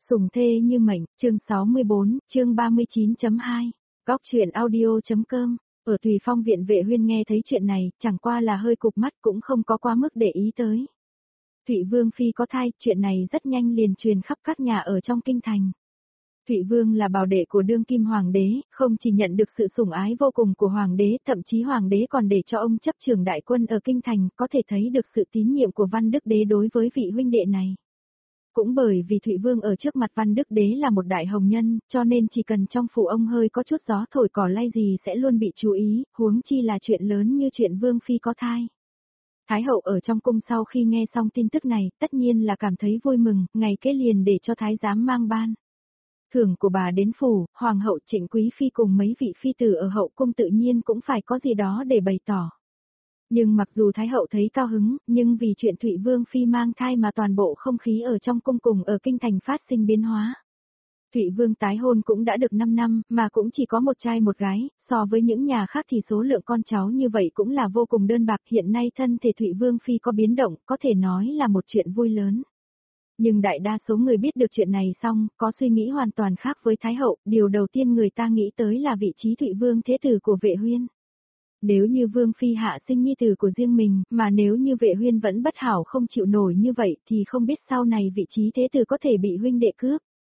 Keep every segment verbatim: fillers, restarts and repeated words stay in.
Sủng thê như mệnh, chương sáu mươi bốn, chương ba mươi chín chấm hai, góc truyện audio.com, ở Tùy Phong viện Vệ Huyên nghe thấy chuyện này, chẳng qua là hơi cụp mắt cũng không có quá mức để ý tới. Thụy Vương Phi có thai, chuyện này rất nhanh liền truyền khắp các nhà ở trong kinh thành. Thụy Vương là bảo đệ của đương kim hoàng đế, không chỉ nhận được sự sủng ái vô cùng của hoàng đế, thậm chí hoàng đế còn để cho ông chấp trưởng đại quân ở kinh thành, có thể thấy được sự tín nhiệm của Văn Đức Đế đối với vị huynh đệ này. Cũng bởi vì Thụy Vương ở trước mặt Văn Đức Đế là một đại hồng nhân, cho nên chỉ cần trong phủ ông hơi có chút gió thổi cỏ lay gì sẽ luôn bị chú ý, huống chi là chuyện lớn như chuyện Vương Phi có thai. Thái hậu ở trong cung sau khi nghe xong tin tức này, tất nhiên là cảm thấy vui mừng, ngày kế liền để cho thái giám mang ban thưởng của bà đến phủ, hoàng hậu Trịnh Quý Phi cùng mấy vị phi tử ở hậu cung tự nhiên cũng phải có gì đó để bày tỏ. Nhưng mặc dù Thái hậu thấy cao hứng, nhưng vì chuyện Thụy Vương Phi mang thai mà toàn bộ không khí ở trong cung cùng ở kinh thành phát sinh biến hóa. Thụy Vương tái hôn cũng đã được năm năm, mà cũng chỉ có một trai một gái, so với những nhà khác thì số lượng con cháu như vậy cũng là vô cùng đơn bạc. Hiện nay thân thể Thụy Vương Phi có biến động, có thể nói là một chuyện vui lớn. Nhưng đại đa số người biết được chuyện này xong, có suy nghĩ hoàn toàn khác với Thái hậu, điều đầu tiên người ta nghĩ tới là vị trí Thụy Vương thế tử của Vệ Huyên. Nếu như Vương Phi hạ sinh nhi tử của riêng mình, mà nếu như Vệ Huyên vẫn bất hảo không chịu nổi như vậy thì không biết sau này vị trí thế tử có thể bị huynh đệ cướp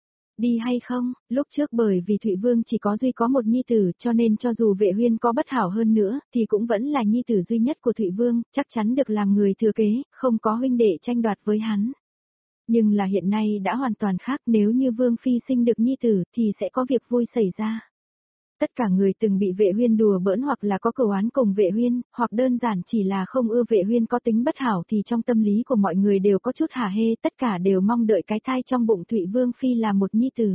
đi hay không. Lúc trước bởi vì Thụy Vương chỉ có duy có một nhi tử, cho nên cho dù Vệ Huyên có bất hảo hơn nữa, thì cũng vẫn là nhi tử duy nhất của Thụy Vương, chắc chắn được làm người thừa kế, không có huynh đệ tranh đoạt với hắn. Nhưng là hiện nay đã hoàn toàn khác, nếu như Vương Phi sinh được nhi tử thì sẽ có việc vui xảy ra. Tất cả người từng bị Vệ Huyên đùa bỡn hoặc là có cửu oán cùng Vệ Huyên, hoặc đơn giản chỉ là không ưa Vệ Huyên có tính bất hảo thì trong tâm lý của mọi người đều có chút hả hê, tất cả đều mong đợi cái thai trong bụng Thụy Vương Phi là một nhi tử.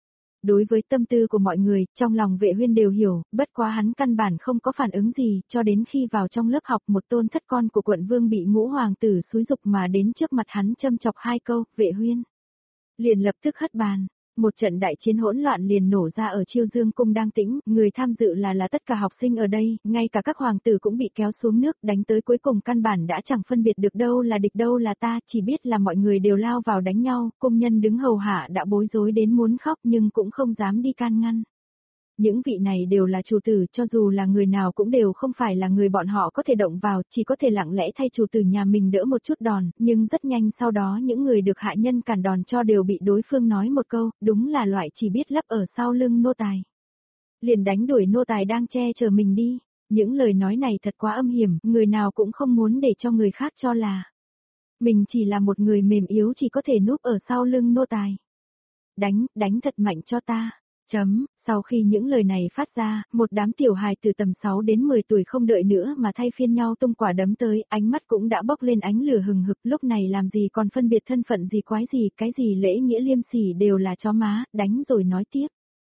Đối với tâm tư của mọi người, trong lòng Vệ Huyên đều hiểu, bất quá hắn căn bản không có phản ứng gì, cho đến khi vào trong lớp học một tôn thất con của quận vương bị ngũ hoàng tử xúi giục mà đến trước mặt hắn châm chọc hai câu, Vệ Huyên liền lập tức hất bàn. Một trận đại chiến hỗn loạn liền nổ ra ở Chiêu Dương cung đang tĩnh, người tham dự là là tất cả học sinh ở đây, ngay cả các hoàng tử cũng bị kéo xuống nước, đánh tới cuối cùng căn bản đã chẳng phân biệt được đâu là địch đâu là ta, chỉ biết là mọi người đều lao vào đánh nhau, cung nhân đứng hầu hạ đã bối rối đến muốn khóc nhưng cũng không dám đi can ngăn. Những vị này đều là chủ tử, cho dù là người nào cũng đều không phải là người bọn họ có thể động vào, chỉ có thể lặng lẽ thay chủ tử nhà mình đỡ một chút đòn, nhưng rất nhanh sau đó những người được hạ nhân cản đòn cho đều bị đối phương nói một câu, đúng là loại chỉ biết lấp ở sau lưng nô tài. Liền đánh đuổi nô tài đang che chở mình đi. Những lời nói này thật quá âm hiểm, người nào cũng không muốn để cho người khác cho là mình chỉ là một người mềm yếu chỉ có thể núp ở sau lưng nô tài. Đánh, đánh thật mạnh cho ta. Chấm, sau khi những lời này phát ra, một đám tiểu hài từ tầm sáu đến mười tuổi không đợi nữa mà thay phiên nhau tung quả đấm tới, ánh mắt cũng đã bốc lên ánh lửa hừng hực, lúc này làm gì còn phân biệt thân phận gì quái gì, cái gì lễ nghĩa liêm sỉ đều là chó má, đánh rồi nói tiếp.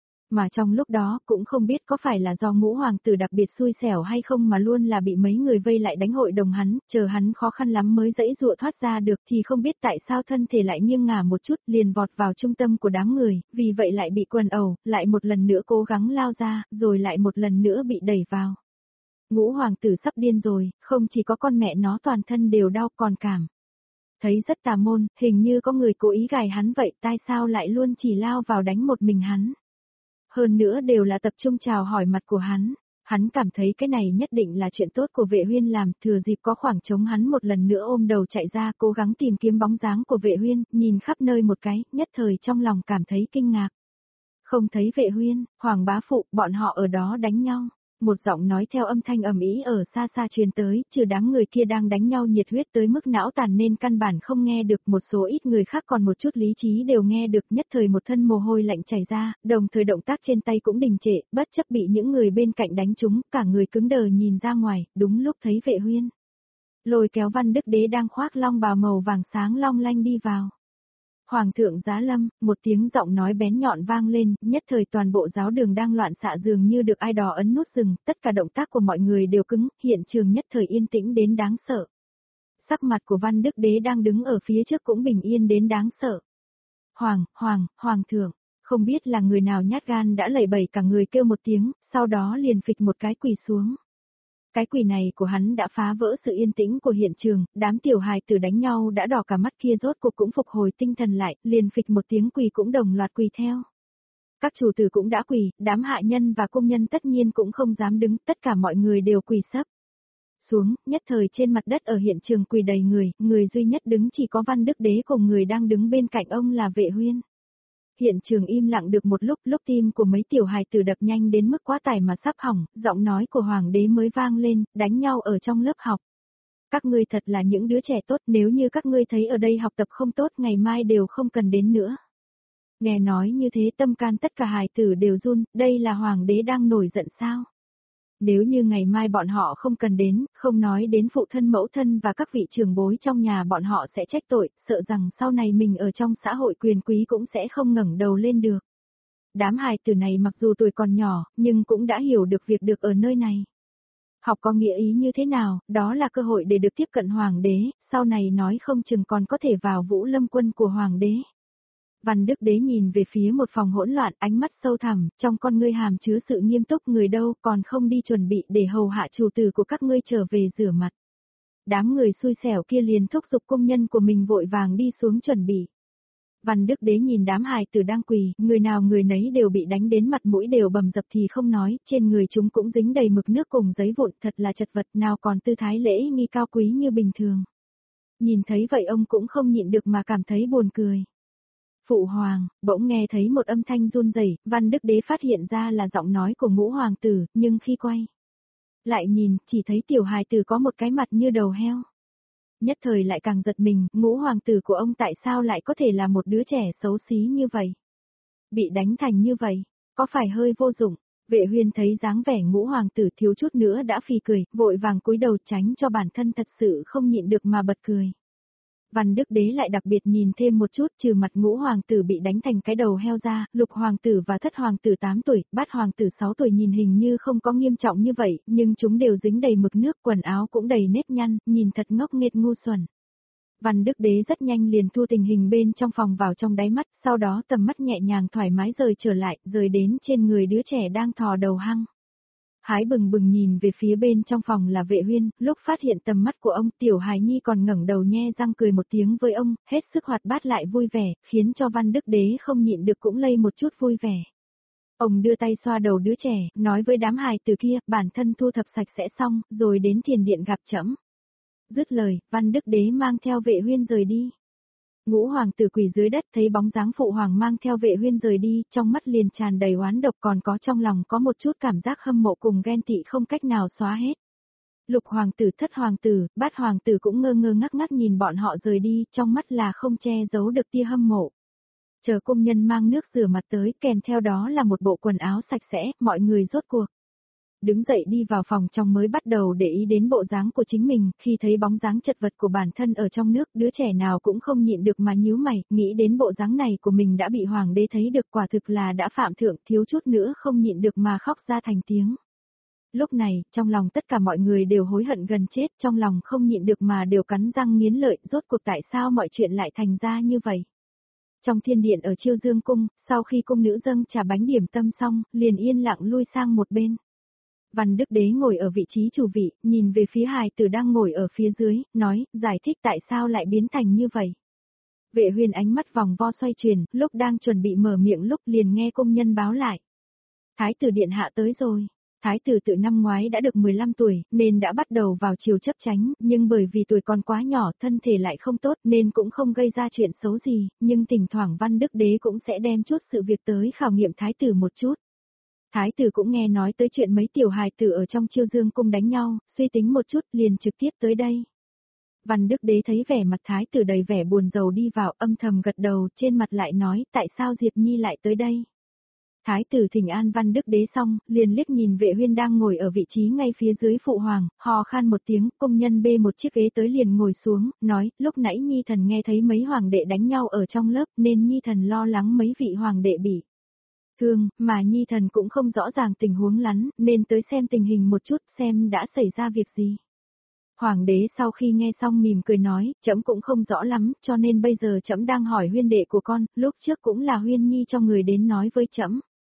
Mà trong lúc đó, cũng không biết có phải là do ngũ hoàng tử đặc biệt xui xẻo hay không mà luôn là bị mấy người vây lại đánh hội đồng hắn, chờ hắn khó khăn lắm mới dãy dụa thoát ra được thì không biết tại sao thân thể lại nghiêng ngả một chút liền vọt vào trung tâm của đám người, vì vậy lại bị quần ẩu, lại một lần nữa cố gắng lao ra, rồi lại một lần nữa bị đẩy vào. Ngũ hoàng tử sắp điên rồi, không chỉ có con mẹ nó toàn thân đều đau còn cảm thấy rất tà môn, hình như có người cố ý gài hắn vậy, tại sao lại luôn chỉ lao vào đánh một mình hắn. Hơn nữa đều là tập trung chào hỏi mặt của hắn, hắn cảm thấy cái này nhất định là chuyện tốt của Vệ Huyên làm, thừa dịp có khoảng trống hắn một lần nữa ôm đầu chạy ra cố gắng tìm kiếm bóng dáng của Vệ Huyên, nhìn khắp nơi một cái, nhất thời trong lòng cảm thấy kinh ngạc. Không thấy Vệ Huyên, Hoàng bá phụ, bọn họ ở đó đánh nhau. Một giọng nói theo âm thanh ầm ĩ ở xa xa truyền tới, trừ đám người kia đang đánh nhau nhiệt huyết tới mức não tàn nên căn bản không nghe được, một số ít người khác còn một chút lý trí đều nghe được, nhất thời một thân mồ hôi lạnh chảy ra, đồng thời động tác trên tay cũng đình trệ, bất chấp bị những người bên cạnh đánh trúng, cả người cứng đờ nhìn ra ngoài, đúng lúc thấy Vệ Huyên lôi kéo Văn Đức Đế đang khoác long bào màu vàng sáng long lanh đi vào. Hoàng thượng giá lâm, một tiếng giọng nói bén nhọn vang lên, nhất thời toàn bộ giáo đường đang loạn xạ dường như được ai đó ấn nút dừng, tất cả động tác của mọi người đều cứng, hiện trường nhất thời yên tĩnh đến đáng sợ. Sắc mặt của Văn Đức Đế đang đứng ở phía trước cũng bình yên đến đáng sợ. Hoàng, Hoàng, Hoàng thượng, không biết là người nào nhát gan đã lẩy bẩy cả người kêu một tiếng, sau đó liền phịch một cái quỳ xuống. Cái quỷ này của hắn đã phá vỡ sự yên tĩnh của hiện trường, đám tiểu hài tử đánh nhau đã đỏ cả mắt kia rốt cuộc cũng phục hồi tinh thần lại, liền phịch một tiếng quỳ cũng đồng loạt quỳ theo. Các chủ tử cũng đã quỳ, đám hạ nhân và công nhân tất nhiên cũng không dám đứng, tất cả mọi người đều quỳ sấp xuống, nhất thời trên mặt đất ở hiện trường quỳ đầy người, người duy nhất đứng chỉ có Văn Đức Đế cùng người đang đứng bên cạnh ông là Vệ Huyên. Hiện trường im lặng được một lúc, lúc tim của mấy tiểu hài tử đập nhanh đến mức quá tải mà sắp hỏng, giọng nói của hoàng đế mới vang lên, đánh nhau ở trong lớp học. Các ngươi thật là những đứa trẻ tốt, nếu như các ngươi thấy ở đây học tập không tốt ngày mai đều không cần đến nữa. Nghe nói như thế tâm can tất cả hài tử đều run, đây là hoàng đế đang nổi giận sao? Nếu như ngày mai bọn họ không cần đến, không nói đến phụ thân mẫu thân và các vị trưởng bối trong nhà bọn họ sẽ trách tội, sợ rằng sau này mình ở trong xã hội quyền quý cũng sẽ không ngẩng đầu lên được. Đám hài tử này mặc dù tuổi còn nhỏ, nhưng cũng đã hiểu được việc được ở nơi này. Học có nghĩa ý như thế nào, đó là cơ hội để được tiếp cận hoàng đế, sau này nói không chừng còn có thể vào vũ lâm quân của hoàng đế. Văn Đức Đế nhìn về phía một phòng hỗn loạn, ánh mắt sâu thẳm, trong con ngươi hàm chứa sự nghiêm túc, người đâu còn không đi chuẩn bị để hầu hạ chủ tử của các ngươi trở về rửa mặt. Đám người xui xẻo kia liền thúc giục công nhân của mình vội vàng đi xuống chuẩn bị. Văn Đức Đế nhìn đám hài tử đang quỳ, người nào người nấy đều bị đánh đến mặt mũi đều bầm dập thì không nói, trên người chúng cũng dính đầy mực nước cùng giấy vụn, thật là chật vật, nào còn tư thái lễ nghi cao quý như bình thường. Nhìn thấy vậy ông cũng không nhịn được mà cảm thấy buồn cười. Phụ hoàng, bỗng nghe thấy một âm thanh run rẩy, Văn Đức Đế phát hiện ra là giọng nói của Ngũ hoàng tử, nhưng khi quay lại nhìn, chỉ thấy tiểu hài tử có một cái mặt như đầu heo. Nhất thời lại càng giật mình, Ngũ hoàng tử của ông tại sao lại có thể là một đứa trẻ xấu xí như vậy? Bị đánh thành như vậy, có phải hơi vô dụng? Vệ Huyên thấy dáng vẻ Ngũ hoàng tử thiếu chút nữa đã phì cười, vội vàng cúi đầu tránh cho bản thân thật sự không nhịn được mà bật cười. Văn Đức Đế lại đặc biệt nhìn thêm một chút, trừ mặt Ngũ hoàng tử bị đánh thành cái đầu heo ra, Lục hoàng tử và Thất hoàng tử tám tuổi, Bát hoàng tử sáu tuổi nhìn hình như không có nghiêm trọng như vậy, nhưng chúng đều dính đầy mực nước, quần áo cũng đầy nếp nhăn, nhìn thật ngốc nghếch ngu xuẩn. Văn Đức Đế rất nhanh liền thu tình hình bên trong phòng vào trong đáy mắt, sau đó tầm mắt nhẹ nhàng thoải mái rời trở lại, rời đến trên người đứa trẻ đang thò đầu hăng. Hái bừng bừng nhìn về phía bên trong phòng là Vệ Huyên, lúc phát hiện tầm mắt của ông, tiểu hài nhi còn ngẩng đầu nhe răng cười một tiếng với ông, hết sức hoạt bát lại vui vẻ, khiến cho Văn Đức Đế không nhịn được cũng lây một chút vui vẻ. Ông đưa tay xoa đầu đứa trẻ, nói với đám hài từ kia, bản thân thu thập sạch sẽ xong, rồi đến thiền điện gặp trẫm. Dứt lời, Văn Đức Đế mang theo Vệ Huyên rời đi. Ngũ hoàng tử quỳ dưới đất thấy bóng dáng phụ hoàng mang theo Vệ Huyên rời đi, trong mắt liền tràn đầy oán độc, còn có trong lòng có một chút cảm giác hâm mộ cùng ghen tị không cách nào xóa hết. Lục hoàng tử, Thất hoàng tử, Bát hoàng tử cũng ngơ ngơ ngác ngác nhìn bọn họ rời đi, trong mắt là không che giấu được tia hâm mộ. Chờ công nhân mang nước rửa mặt tới, kèm theo đó là một bộ quần áo sạch sẽ, mọi người rốt cuộc đứng dậy đi vào phòng trong mới bắt đầu để ý đến bộ dáng của chính mình, khi thấy bóng dáng chật vật của bản thân ở trong nước, đứa trẻ nào cũng không nhịn được mà nhíu mày, nghĩ đến bộ dáng này của mình đã bị hoàng đế thấy được, quả thực là đã phạm thượng, thiếu chút nữa không nhịn được mà khóc ra thành tiếng. Lúc này, trong lòng tất cả mọi người đều hối hận gần chết, trong lòng không nhịn được mà đều cắn răng nghiến lợi, rốt cuộc tại sao mọi chuyện lại thành ra như vậy. Trong thiên điện ở Chiêu Dương cung, sau khi cung nữ dâng trà bánh điểm tâm xong, liền yên lặng lui sang một bên. Văn Đức Đế ngồi ở vị trí chủ vị, nhìn về phía hài tử đang ngồi ở phía dưới, nói, giải thích tại sao lại biến thành như vậy. Vệ Huyên ánh mắt vòng vo xoay chuyển, lúc đang chuẩn bị mở miệng lúc liền nghe công nhân báo lại. Thái tử điện hạ tới rồi. Thái tử tự năm ngoái đã được mười lăm tuổi, nên đã bắt đầu vào chiều chấp chánh, nhưng bởi vì tuổi còn quá nhỏ, thân thể lại không tốt nên cũng không gây ra chuyện xấu gì, nhưng thỉnh thoảng Văn Đức Đế cũng sẽ đem chút sự việc tới khảo nghiệm thái tử một chút. Thái tử cũng nghe nói tới chuyện mấy tiểu hài tử ở trong Chiêu Dương cung đánh nhau, suy tính một chút liền trực tiếp tới đây. Văn Đức Đế thấy vẻ mặt thái tử đầy vẻ buồn rầu đi vào, âm thầm gật đầu, trên mặt lại nói, tại sao Diệp Nhi lại tới đây? Thái tử thỉnh an Văn Đức Đế xong, liền liếc nhìn Vệ Huyên đang ngồi ở vị trí ngay phía dưới phụ hoàng, hò khan một tiếng, công nhân bê một chiếc ghế tới liền ngồi xuống, nói, lúc nãy Nhi thần nghe thấy mấy hoàng đệ đánh nhau ở trong lớp, nên Nhi thần lo lắng mấy vị hoàng đệ bị thương, mà Nhi thần cũng không rõ ràng tình huống lắm, nên tới xem tình hình một chút, xem đã xảy ra việc gì. Hoàng đế sau khi nghe xong mỉm cười nói, trẫm cũng không rõ lắm, cho nên bây giờ trẫm đang hỏi Huyên đệ của con, lúc trước cũng là Huyên Nhi cho người đến nói với trẫm.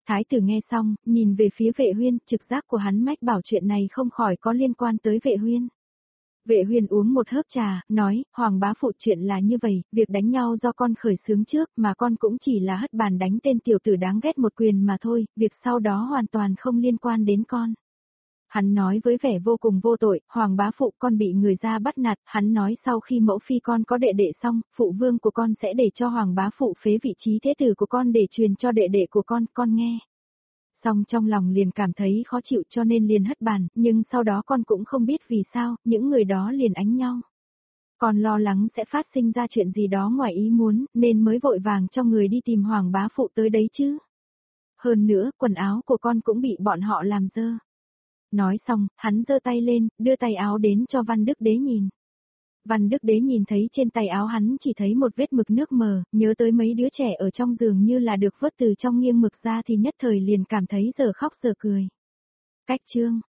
Thái tử nghe xong, nhìn về phía Vệ Huyên, trực giác của hắn mách bảo chuyện này không khỏi có liên quan tới Vệ Huyên. Vệ Huyên uống một hớp trà, nói, Hoàng bá phụ chuyện là như vậy, việc đánh nhau do con khởi xướng trước mà con cũng chỉ là hất bàn đánh tên tiểu tử đáng ghét một quyền mà thôi, việc sau đó hoàn toàn không liên quan đến con. Hắn nói với vẻ vô cùng vô tội, Hoàng bá phụ con bị người ra bắt nạt, hắn nói sau khi mẫu phi con có đệ đệ xong, phụ vương của con sẽ để cho Hoàng bá phụ phế vị trí thế tử của con để truyền cho đệ đệ của con, con nghe. Xong trong lòng liền cảm thấy khó chịu cho nên liền hất bàn, nhưng sau đó con cũng không biết vì sao, những người đó liền ánh nhau. Con lo lắng sẽ phát sinh ra chuyện gì đó ngoài ý muốn, nên mới vội vàng cho người đi tìm Hoàng bá phụ tới đấy chứ. Hơn nữa, quần áo của con cũng bị bọn họ làm dơ. Nói xong, hắn giơ tay lên, đưa tay áo đến cho Văn Đức Đế nhìn. Văn Đức Đế nhìn thấy trên tay áo hắn chỉ thấy một vết mực nước mờ, nhớ tới mấy đứa trẻ ở trong giường như là được vớt từ trong nghiêng mực ra thì nhất thời liền cảm thấy giờ khóc giờ cười. Cách chương